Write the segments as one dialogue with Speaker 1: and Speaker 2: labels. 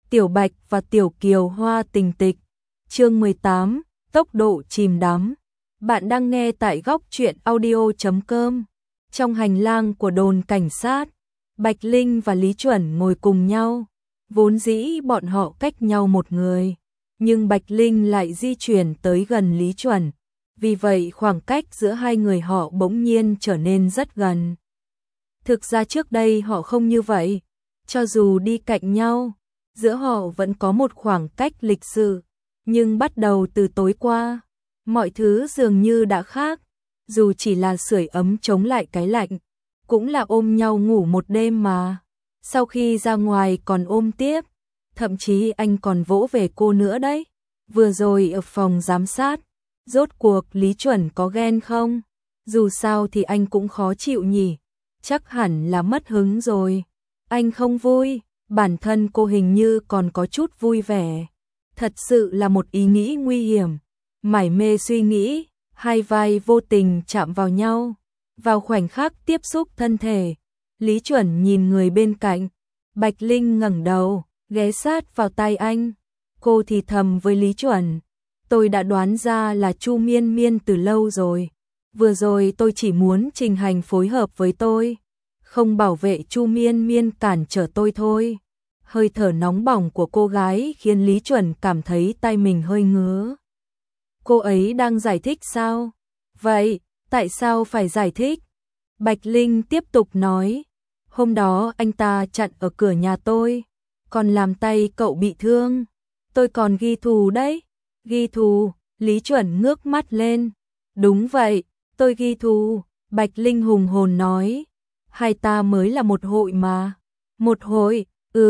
Speaker 1: Tiểu Bạch và Tiểu Kiều Hoa tình tịch. Chương 18, tốc độ chìm đắm. Bạn đang nghe tại góc truyện audio.com. Trong hành lang của đồn cảnh sát, Bạch Linh và Lý Chuẩn ngồi cùng nhau. Vốn dĩ bọn họ cách nhau một người, nhưng Bạch Linh lại di chuyển tới gần Lý Chuẩn. Vì vậy khoảng cách giữa hai người họ bỗng nhiên trở nên rất gần. Thực ra trước đây họ không như vậy, cho dù đi cạnh nhau, giữa họ vẫn có một khoảng cách lịch sự, nhưng bắt đầu từ tối qua, mọi thứ dường như đã khác, dù chỉ là sưởi ấm chống lại cái lạnh, cũng là ôm nhau ngủ một đêm mà. Sau khi ra ngoài còn ôm tiếp, thậm chí anh còn vỗ về cô nữa đấy. Vừa rồi ở phòng giám sát, rốt cuộc Lý Chuẩn có ghen không? Dù sao thì anh cũng khó chịu nhỉ, chắc hẳn là mất hứng rồi. Anh không vui, bản thân cô hình như còn có chút vui vẻ. Thật sự là một ý nghĩ nguy hiểm. Mải mê suy nghĩ, hai vai vô tình chạm vào nhau. Vào khoảnh khắc tiếp xúc thân thể, Lý Chuẩn nhìn người bên cạnh. Bạch Linh ngẩng đầu, ghé sát vào tai anh. Cô thì thầm với Lý Chuẩn, tôi đã đoán ra là Chu Miên Miên từ lâu rồi. Vừa rồi tôi chỉ muốn Trình Hành phối hợp với tôi, không bảo vệ Chu Miên Miên cản trở tôi thôi. Hơi thở nóng bỏng của cô gái khiến Lý Chuẩn cảm thấy tay mình hơi ngứa. Cô ấy đang giải thích sao? Vậy, tại sao phải giải thích? Bạch Linh tiếp tục nói, hôm đó anh ta chặn ở cửa nhà tôi, còn làm tay cậu bị thương. Tôi còn ghi thù đấy. Ghi thù? Lý Chuẩn ngước mắt lên. Đúng vậy, tôi ghi thù. Bạch Linh hùng hồn nói, hai ta mới là một hội mà. Một hội?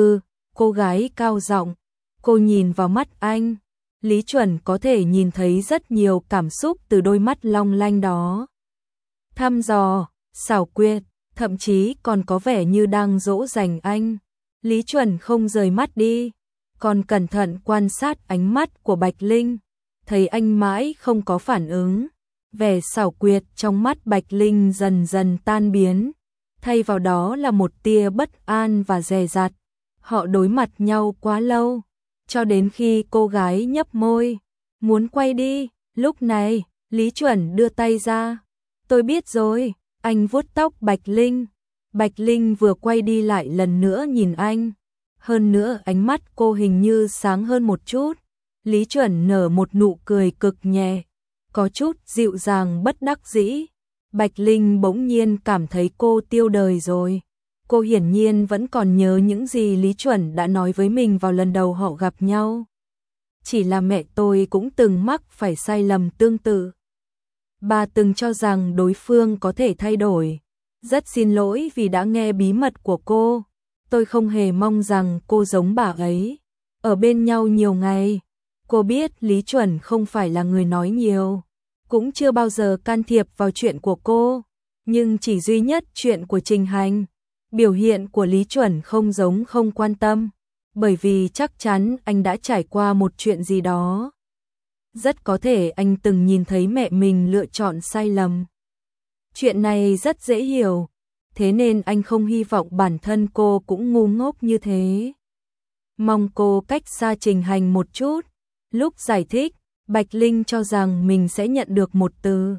Speaker 1: Cô gái cao giọng. Cô nhìn vào mắt anh. Lý Chuẩn có thể nhìn thấy rất nhiều cảm xúc từ đôi mắt long lanh đó. Thăm dò, xảo quyệt, thậm chí còn có vẻ như đang dỗ dành anh. Lý Chuẩn không rời mắt đi, còn cẩn thận quan sát ánh mắt của Bạch Linh. Thấy anh mãi không có phản ứng, vẻ xảo quyệt trong mắt Bạch Linh dần dần tan biến, thay vào đó là một tia bất an và dè dặt. Họ đối mặt nhau quá lâu, cho đến khi cô gái nhấp môi, muốn quay đi. Lúc này, Lý Chuẩn đưa tay ra. Tôi biết rồi, anh vuốt tóc Bạch Linh. Bạch Linh vừa quay đi lại lần nữa nhìn anh. Hơn nữa ánh mắt cô hình như sáng hơn một chút. Lý Chuẩn nở một nụ cười cực nhẹ, có chút dịu dàng bất đắc dĩ. Bạch Linh bỗng nhiên cảm thấy cô tiêu đời rồi. Cô hiển nhiên vẫn còn nhớ những gì Lý Chuẩn đã nói với mình vào lần đầu họ gặp nhau. Chỉ là mẹ tôi cũng từng mắc phải sai lầm tương tự. Bà từng cho rằng đối phương có thể thay đổi. Rất xin lỗi vì đã nghe bí mật của cô. Tôi không hề mong rằng cô giống bà ấy. Ở bên nhau nhiều ngày, cô biết Lý Chuẩn không phải là người nói nhiều, cũng chưa bao giờ can thiệp vào chuyện của cô. Nhưng chỉ duy nhất chuyện của Trình Hành, biểu hiện của Lý Chuẩn không giống không quan tâm, bởi vì chắc chắn anh đã trải qua một chuyện gì đó. Rất có thể anh từng nhìn thấy mẹ mình lựa chọn sai lầm. Chuyện này rất dễ hiểu, thế nên anh không hy vọng bản thân cô cũng ngu ngốc như thế. Mong cô cách xa Trình Hành một chút. Lúc giải thích, Bạch Linh cho rằng mình sẽ nhận được một từ.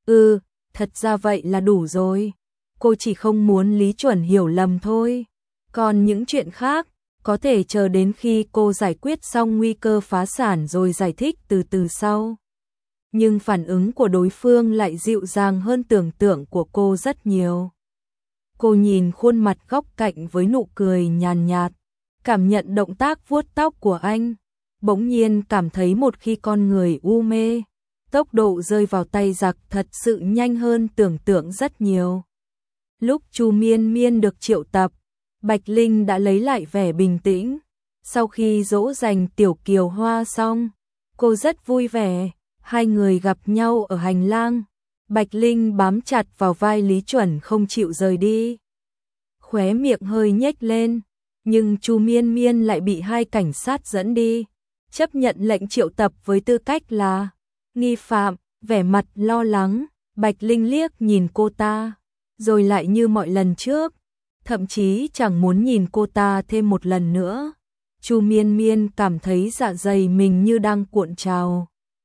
Speaker 1: Thật ra vậy là đủ rồi. Cô chỉ không muốn Lý Chuẩn hiểu lầm thôi. Còn những chuyện khác, có thể chờ đến khi cô giải quyết xong nguy cơ phá sản rồi giải thích từ từ sau. Nhưng phản ứng của đối phương lại dịu dàng hơn tưởng tượng của cô rất nhiều. Cô nhìn khuôn mặt góc cạnh với nụ cười nhàn nhạt, cảm nhận động tác vuốt tóc của anh. Bỗng nhiên cảm thấy một khi con người u mê, tốc độ rơi vào tay giặc thật sự nhanh hơn tưởng tượng rất nhiều. Lúc Chu Miên Miên được triệu tập, Bạch Linh đã lấy lại vẻ bình tĩnh. Sau khi dỗ dành Tiểu Kiều Hoa xong, cô rất vui vẻ. Hai người gặp nhau ở hành lang. Bạch Linh bám chặt vào vai Lý Chuẩn không chịu rời đi. Khóe miệng hơi nhếch lên, nhưng Chu Miên Miên lại bị hai cảnh sát dẫn đi, chấp nhận lệnh triệu tập với tư cách là nghi phạm. Vẻ mặt lo lắng, Bạch Linh liếc nhìn cô ta, rồi lại như mọi lần trước, thậm chí chẳng muốn nhìn cô ta thêm một lần nữa. Chu Miên Miên cảm thấy dạ dày mình như đang cuộn trào.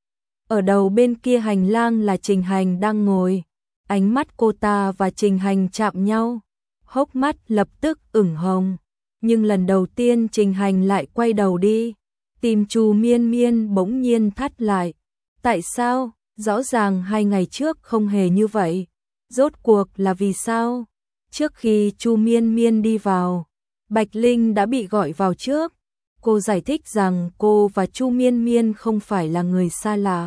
Speaker 1: Ở đầu bên kia hành lang là Trình Hành đang ngồi. Ánh mắt cô ta và Trình Hành chạm nhau, hốc mắt lập tức ửng hồng. Nhưng lần đầu tiên Trình Hành lại quay đầu đi. Tim Chu Miên Miên bỗng nhiên thắt lại. Tại sao? Rõ ràng 2 ngày trước không hề như vậy. Rốt cuộc là vì sao? Trước khi Chu Miên Miên đi vào, Bạch Linh đã bị gọi vào trước. Cô giải thích rằng cô và Chu Miên Miên không phải là người xa lạ,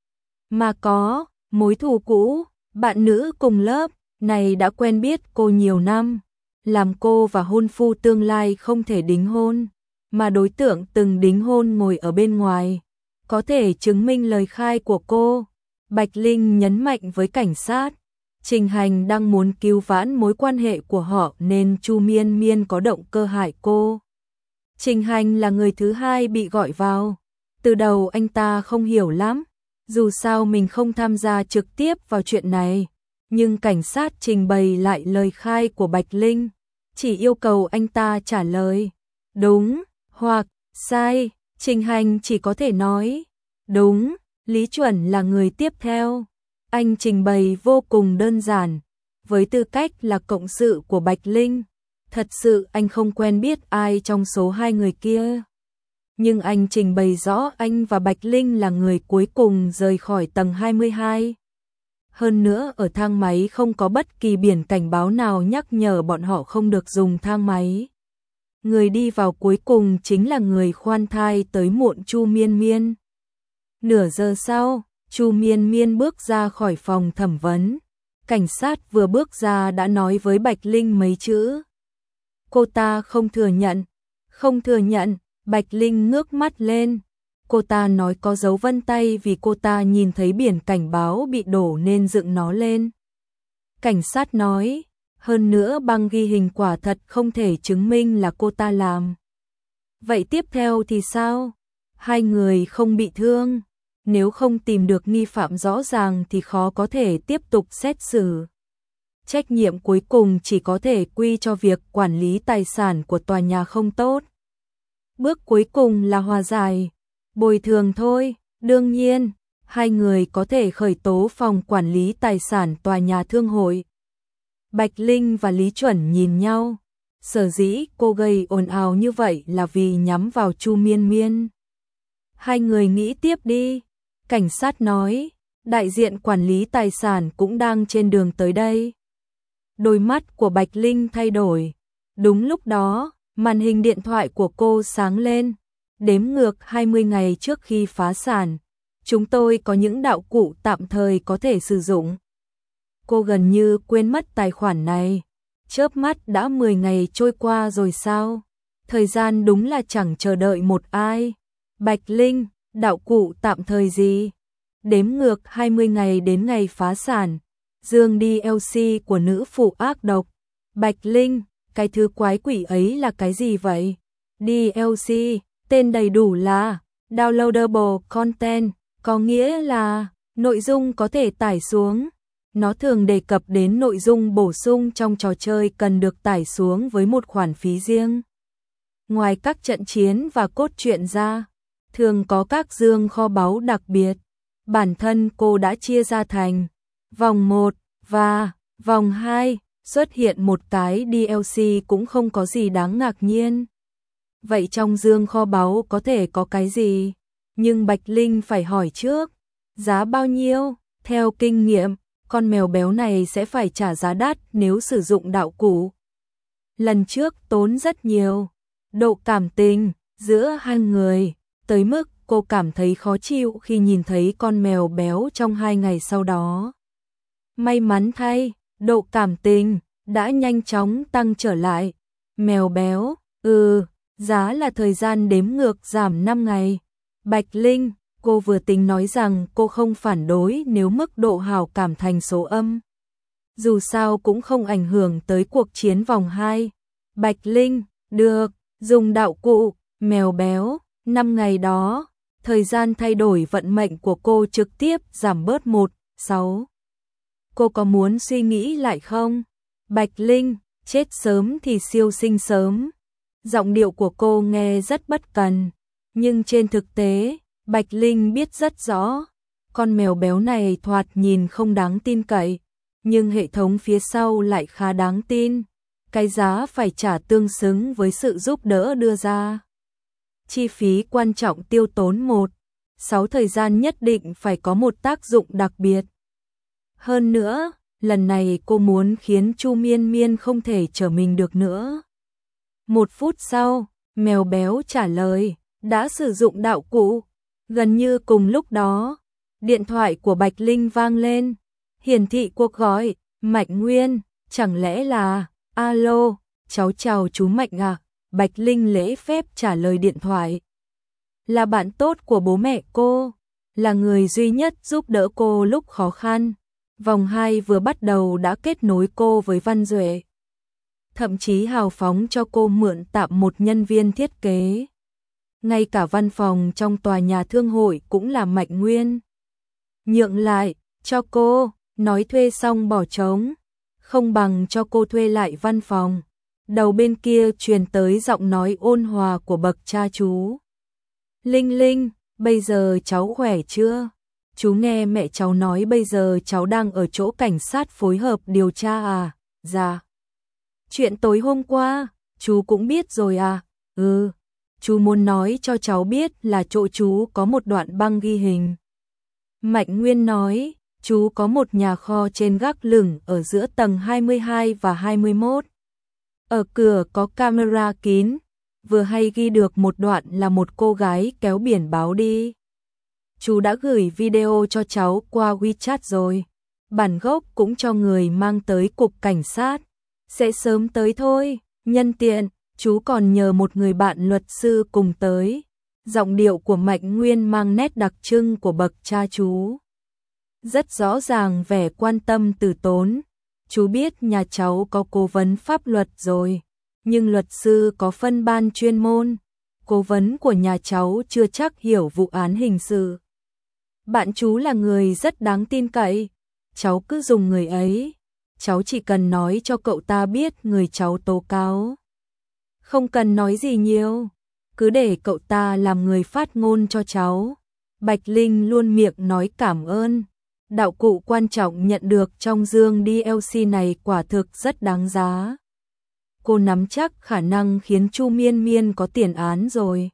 Speaker 1: mà có mối thù cũ. Bạn nữ cùng lớp này đã quen biết cô nhiều năm, làm cô và hôn phu tương lai không thể đính hôn, mà đối tượng từng đính hôn ngồi ở bên ngoài, có thể chứng minh lời khai của cô. Bạch Linh nhấn mạnh với cảnh sát, Trình Hành đang muốn cứu vãn mối quan hệ của họ nên Chu Miên Miên có động cơ hại cô. Trình Hành là người thứ hai bị gọi vào. Từ đầu anh ta không hiểu lắm, dù sao mình không tham gia trực tiếp vào chuyện này, nhưng cảnh sát trình bày lại lời khai của Bạch Linh, chỉ yêu cầu anh ta trả lời đúng hoặc sai. Trình Hành chỉ có thể nói đúng. Lý Chuẩn là người tiếp theo. Anh trình bày vô cùng đơn giản, với tư cách là cộng sự của Bạch Linh. Thật sự anh không quen biết ai trong số 2 người kia. Nhưng anh trình bày rõ anh và Bạch Linh là người cuối cùng rời khỏi tầng 22. Hơn nữa ở thang máy không có bất kỳ biển cảnh báo nào nhắc nhở bọn họ không được dùng thang máy. Người đi vào cuối cùng chính là người khoan thai tới muộn Chu Miên Miên. Nửa giờ sau, Chu Miên Miên bước ra khỏi phòng thẩm vấn. Cảnh sát vừa bước ra đã nói với Bạch Linh mấy chữ. Cô ta không thừa nhận. Không thừa nhận. Bạch Linh ngước mắt lên. Cô ta nói có dấu vân tay vì cô ta nhìn thấy biển cảnh báo bị đổ nên dựng nó lên. Cảnh sát nói, hơn nữa băng ghi hình quả thật không thể chứng minh là cô ta làm. Vậy tiếp theo thì sao? 2 người không bị thương. Nếu không tìm được nghi phạm rõ ràng thì khó có thể tiếp tục xét xử. Trách nhiệm cuối cùng chỉ có thể quy cho việc quản lý tài sản của tòa nhà không tốt. Bước cuối cùng là hòa giải, bồi thường thôi. Đương nhiên, 2 người có thể khởi tố phòng quản lý tài sản tòa nhà thương hội. Bạch Linh và Lý Chuẩn nhìn nhau. Sở dĩ cô gây ồn ào như vậy là vì nhắm vào Chu Miên Miên. 2 người nghĩ tiếp đi. Cảnh sát nói, đại diện quản lý tài sản cũng đang trên đường tới đây. Đôi mắt của Bạch Linh thay đổi. Đúng lúc đó, màn hình điện thoại của cô sáng lên. Đếm ngược 20 ngày trước khi phá sản. Chúng tôi có những đạo cụ tạm thời có thể sử dụng. Cô gần như quên mất tài khoản này. Chớp mắt đã 10 ngày trôi qua rồi sao? Thời gian đúng là chẳng chờ đợi một ai. Bạch Linh, đạo cụ tạm thời gì? Đếm ngược 20 ngày đến ngày phá sản. Dương DLC của nữ phụ ác độc. Bạch Linh, cái thứ quái quỷ ấy là cái gì vậy? DLC, tên đầy đủ là Downloadable Content, có nghĩa là nội dung có thể tải xuống. Nó thường đề cập đến nội dung bổ sung trong trò chơi cần được tải xuống với một khoản phí riêng. Ngoài các trận chiến và cốt truyện ra, thường có các dương kho báu đặc biệt. Bản thân cô đã chia ra thành vòng 1 và vòng 2, xuất hiện một cái DLC cũng không có gì đáng ngạc nhiên. Vậy trong dương kho báu có thể có cái gì? Nhưng Bạch Linh phải hỏi trước, giá bao nhiêu? Theo kinh nghiệm, con mèo béo này sẽ phải trả giá đắt nếu sử dụng đạo cụ. Lần trước tốn rất nhiều. Độ cảm tình giữa 2 người, tới mức cô cảm thấy khó chịu khi nhìn thấy con mèo béo trong 2 ngày sau đó. May mắn thay, độ cảm tình đã nhanh chóng tăng trở lại. Mèo béo, giá là thời gian đếm ngược giảm 5 ngày. Bạch Linh, cô vừa tính nói rằng cô không phản đối nếu mức độ hảo cảm thành số âm. Dù sao cũng không ảnh hưởng tới cuộc chiến vòng 2. Bạch Linh, được, dùng đạo cụ, mèo béo, 5 ngày đó, thời gian thay đổi vận mệnh của cô trực tiếp giảm bớt 1/6. Cô có muốn suy nghĩ lại không? Bạch Linh, chết sớm thì siêu sinh sớm. Giọng điệu của cô nghe rất bất cần, nhưng trên thực tế, Bạch Linh biết rất rõ, con mèo béo này thoạt nhìn không đáng tin cậy, nhưng hệ thống phía sau lại khá đáng tin. Cái giá phải trả tương xứng với sự giúp đỡ đưa ra. Chi phí quan trọng tiêu tốn 6 thời gian nhất định phải có một tác dụng đặc biệt. Hơn nữa, lần này cô muốn khiến Chu Miên Miên không thể trở mình được nữa. 1 phút sau, mèo béo trả lời, đã sử dụng đạo cụ. Gần như cùng lúc đó, điện thoại của Bạch Linh vang lên, hiển thị cuộc gọi, Mạnh Nguyên, chẳng lẽ là, alo, cháu chào chú Mạnh à, Bạch Linh lễ phép trả lời điện thoại. Là bạn tốt của bố mẹ cô, là người duy nhất giúp đỡ cô lúc khó khăn. Vòng 2 vừa bắt đầu đã kết nối cô với Văn Duệ. Thậm chí hào phóng cho cô mượn tạm một nhân viên thiết kế. Ngay cả văn phòng trong tòa nhà thương hội cũng là Mạnh Nguyên nhượng lại cho cô, nói thuê xong bỏ trống, không bằng cho cô thuê lại văn phòng. Đầu bên kia truyền tới giọng nói ôn hòa của bậc cha chú. Linh Linh, bây giờ cháu khỏe chưa? Chú nghe mẹ cháu nói bây giờ cháu đang ở chỗ cảnh sát phối hợp điều tra à? Dạ. Chuyện tối hôm qua, chú cũng biết rồi à? Ừ. Chú muốn nói cho cháu biết là chỗ chú có một đoạn băng ghi hình. Mạnh Nguyên nói, chú có một nhà kho trên gác lửng ở giữa tầng 22 và 21. Ở cửa có camera kín, vừa hay ghi được một đoạn là một cô gái kéo biển báo đi. Chú đã gửi video cho cháu qua WeChat rồi. Bản gốc cũng cho người mang tới cục cảnh sát. Sẽ sớm tới thôi, nhân tiện, chú còn nhờ một người bạn luật sư cùng tới. Giọng điệu của Mạnh Nguyên mang nét đặc trưng của bậc cha chú. Rất rõ ràng vẻ quan tâm từ tốn. Chú biết nhà cháu có cố vấn pháp luật rồi, nhưng luật sư có phân ban chuyên môn. Cố vấn của nhà cháu chưa chắc hiểu vụ án hình sự. Bạn chú là người rất đáng tin cậy, cháu cứ dùng người ấy. Cháu chỉ cần nói cho cậu ta biết người cháu tố cáo. Không cần nói gì nhiều, cứ để cậu ta làm người phát ngôn cho cháu. Bạch Linh luôn miệng nói cảm ơn. Đạo cụ quan trọng nhận được trong dương DLC này quả thực rất đáng giá. Cô nắm chắc khả năng khiến Chu Miên Miên có tiền án rồi.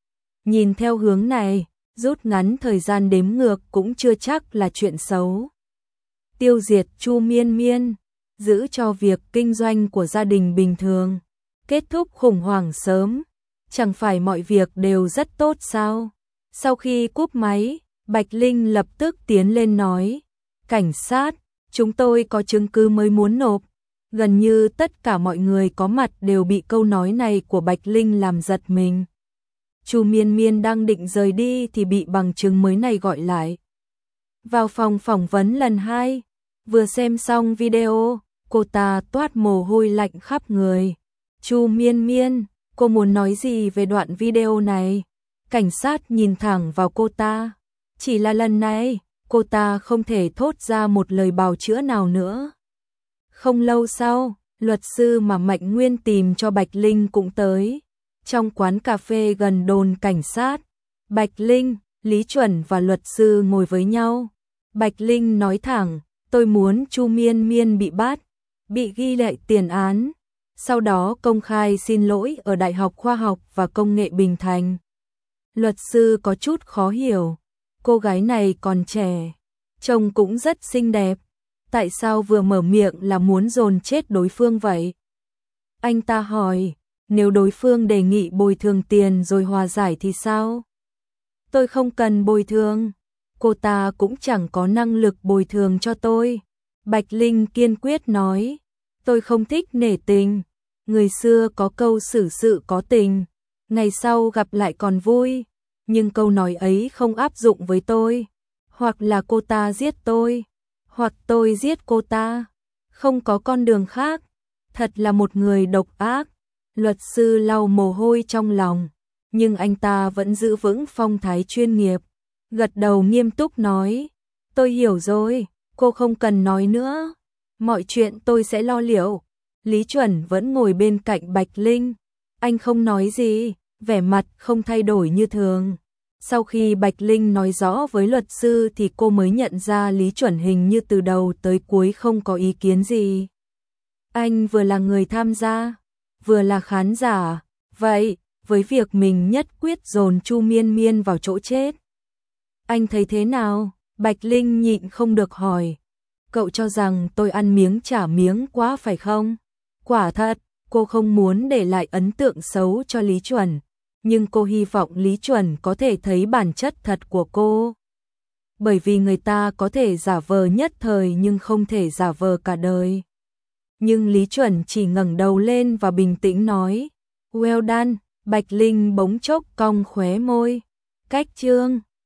Speaker 1: Nhìn theo hướng này, rút ngắn thời gian đếm ngược cũng chưa chắc là chuyện xấu. Tiêu diệt Chu Miên Miên, giữ cho việc kinh doanh của gia đình bình thường, kết thúc khủng hoảng sớm, chẳng phải mọi việc đều rất tốt sao? Sau khi cúp máy, Bạch Linh lập tức tiến lên nói, cảnh sát, chúng tôi có chứng cứ mới muốn nộp. Gần như tất cả mọi người có mặt đều bị câu nói này của Bạch Linh làm giật mình. Chu Miên Miên đang định rời đi thì bị bằng chứng mới này gọi lại. Vào phòng phỏng vấn lần 2, vừa xem xong video, cô ta toát mồ hôi lạnh khắp người. Chu Miên Miên, cô muốn nói gì về đoạn video này? Cảnh sát nhìn thẳng vào cô ta. Chỉ là lần này, cô ta không thể thốt ra một lời bào chữa nào nữa. Không lâu sau, luật sư mà Mạnh Nguyên tìm cho Bạch Linh cũng tới. Trong quán cà phê gần đồn cảnh sát, Bạch Linh, Lý Chuẩn và luật sư ngồi với nhau. Bạch Linh nói thẳng, tôi muốn Chu Miên Miên bị bắt, bị ghi lại tiền án, sau đó công khai xin lỗi ở Đại học Khoa học và Công nghệ Bình Thành. Luật sư có chút khó hiểu, cô gái này còn trẻ, trông cũng rất xinh đẹp, tại sao vừa mở miệng là muốn dồn chết đối phương vậy? Anh ta hỏi, nếu đối phương đề nghị bồi thường tiền rồi hòa giải thì sao? Tôi không cần bồi thường, cô ta cũng chẳng có năng lực bồi thường cho tôi. Bạch Linh kiên quyết nói, tôi không thích nể tình, người xưa có câu xử sự có tình, ngày sau gặp lại còn vui, nhưng câu nói ấy không áp dụng với tôi, hoặc là cô ta giết tôi, hoặc tôi giết cô ta, không có con đường khác, thật là một người độc ác. Luật sư lau mồ hôi trong lòng, nhưng anh ta vẫn giữ vững phong thái chuyên nghiệp, gật đầu nghiêm túc nói, tôi hiểu rồi, cô không cần nói nữa, mọi chuyện tôi sẽ lo liệu. Lý Chuẩn vẫn ngồi bên cạnh Bạch Linh, Anh không nói gì, vẻ mặt không thay đổi như thường. Sau khi Bạch Linh nói rõ với luật sư thì cô mới nhận ra Lý Chuẩn hình như từ đầu tới cuối không có ý kiến gì. Anh vừa là người tham gia, vừa là khán giả, vậy với việc mình nhất quyết dồn Chu Miên Miên vào chỗ chết, anh thấy thế nào? Bạch Linh nhịn không được hỏi. Cậu cho rằng tôi ăn miếng trả miếng quá phải không? Quả thật, cô không muốn để lại ấn tượng xấu cho Lý Chuẩn, nhưng cô hy vọng Lý Chuẩn có thể thấy bản chất thật của cô. Bởi vì người ta có thể giả vờ nhất thời nhưng không thể giả vờ cả đời. Nhưng Lý Chuẩn chỉ ngẩng đầu lên và bình tĩnh nói, well done. Bạch Linh bỗng chốc cong khóe môi. Cách chương